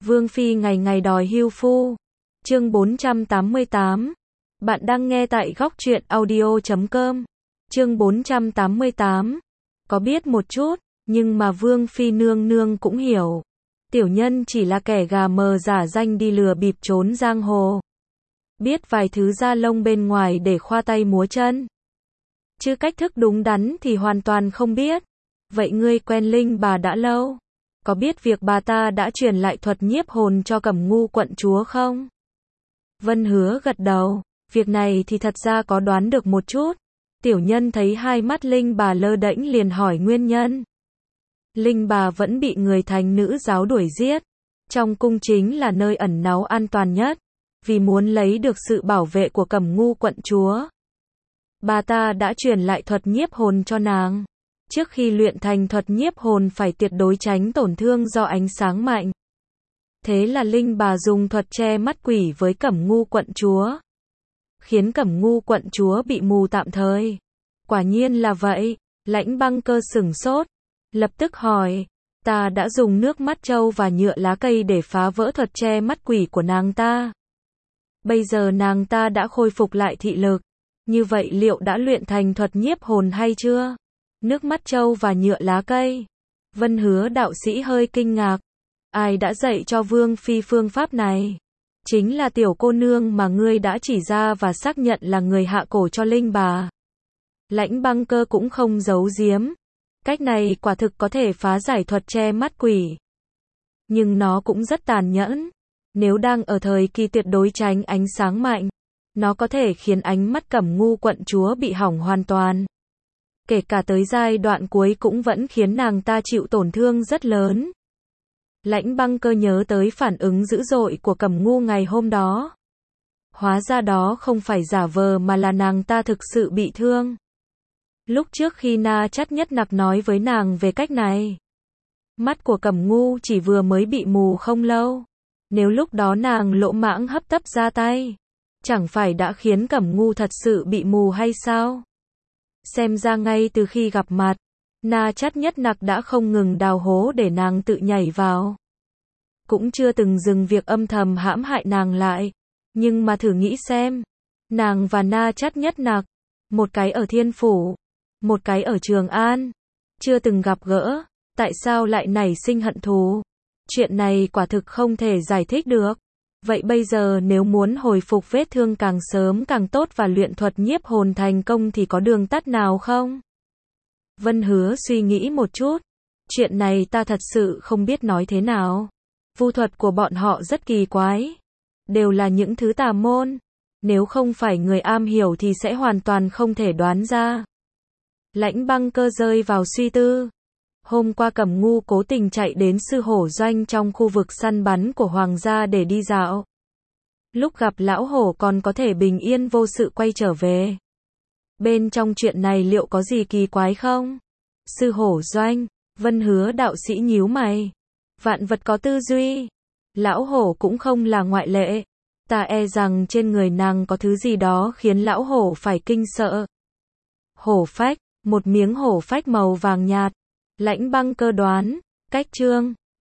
Vương Phi ngày ngày đòi hưu phu. Chương 488. Bạn đang nghe tại góc truyện audio.com. Chương 488. Có biết một chút, nhưng mà Vương Phi nương nương cũng hiểu. Tiểu nhân chỉ là kẻ gà mờ giả danh đi lừa bịp trốn giang hồ. Biết vài thứ da lông bên ngoài để khoa tay múa chân. Chứ cách thức đúng đắn thì hoàn toàn không biết. Vậy ngươi quen Linh bà đã lâu? Có biết việc bà ta đã truyền lại thuật nhiếp hồn cho Cẩm Ngu quận chúa không? Vân Hứa gật đầu, việc này thì thật ra có đoán được một chút. Tiểu nhân thấy hai mắt Linh bà lơ đễnh liền hỏi nguyên nhân. Linh bà vẫn bị người thành nữ giáo đuổi giết. Trong cung chính là nơi ẩn náu an toàn nhất, vì muốn lấy được sự bảo vệ của Cẩm Ngu quận chúa. Bà ta đã truyền lại thuật nhiếp hồn cho nàng. Trước khi luyện thành thuật nhiếp hồn phải tuyệt đối tránh tổn thương do ánh sáng mạnh. Thế là Linh bà dùng thuật che mắt quỷ với Cẩm Ngu quận chúa, khiến Cẩm Ngu quận chúa bị mù tạm thời. Quả nhiên là vậy. Lãnh Băng Cơ sửng sốt, lập tức hỏi, ta đã dùng nước mắt trâu và nhựa lá cây để phá vỡ thuật che mắt quỷ của nàng ta. Bây giờ nàng ta đã khôi phục lại thị lực. Như vậy liệu đã luyện thành thuật nhiếp hồn hay chưa? Nước mắt trâu và nhựa lá cây. Vân Hứa đạo sĩ hơi kinh ngạc. Ai đã dạy cho Vương Phi phương pháp này? Chính là tiểu cô nương mà ngươi đã chỉ ra và xác nhận là người hạ cổ cho Linh bà. Lãnh Băng Cơ cũng không giấu giếm. Cách này quả thực có thể phá giải thuật che mắt quỷ. Nhưng nó cũng rất tàn nhẫn. Nếu đang ở thời kỳ tuyệt đối tránh ánh sáng mạnh, nó có thể khiến ánh mắt Cẩm Ngu quận chúa bị hỏng hoàn toàn. Kể cả tới giai đoạn cuối cũng vẫn khiến nàng ta chịu tổn thương rất lớn. Lãnh Băng Cơ nhớ tới phản ứng dữ dội của Cẩm Ngu ngày hôm đó. Hóa ra đó không phải giả vờ mà là nàng ta thực sự bị thương. Lúc trước khi Na Chắt Nhất Nặc nói với nàng về cách này, mắt của Cẩm Ngu chỉ vừa mới bị mù không lâu. Nếu lúc đó nàng lỗ mãng hấp tấp ra tay, chẳng phải đã khiến Cẩm Ngu thật sự bị mù hay sao? Xem ra ngay từ khi gặp mặt, Na Chắt Nhất Nặc đã không ngừng đào hố để nàng tự nhảy vào. Cũng chưa từng dừng việc âm thầm hãm hại nàng lại. Nhưng mà thử nghĩ xem, nàng và Na Chắt Nhất Nặc, một cái ở Thiên Phủ, một cái ở Trường An, chưa từng gặp gỡ, tại sao lại nảy sinh hận thù? Chuyện này quả thực không thể giải thích được. Vậy bây giờ nếu muốn hồi phục vết thương càng sớm càng tốt và luyện thuật nhiếp hồn thành công thì có đường tắt nào không? Vân Hứa suy nghĩ một chút. Chuyện này ta thật sự không biết nói thế nào. Vu thuật của bọn họ rất kỳ quái. Đều là những thứ tà môn. Nếu không phải người am hiểu thì sẽ hoàn toàn không thể đoán ra. Lãnh Băng Cơ rơi vào suy tư. Hôm qua Cẩm Ngu cố tình chạy đến sư hổ doanh trong khu vực săn bắn của hoàng gia để đi dạo. Lúc gặp lão hổ còn có thể bình yên vô sự quay trở về. Bên trong chuyện này liệu có gì kỳ quái không? Sư hổ doanh, Vân Hứa đạo sĩ nhíu mày. Vạn vật có tư duy. Lão hổ cũng không là ngoại lệ. Ta e rằng trên người nàng có thứ gì đó khiến lão hổ phải kinh sợ. Hổ phách, một miếng hổ phách màu vàng nhạt. Lãnh Băng Cơ đoán, cách chương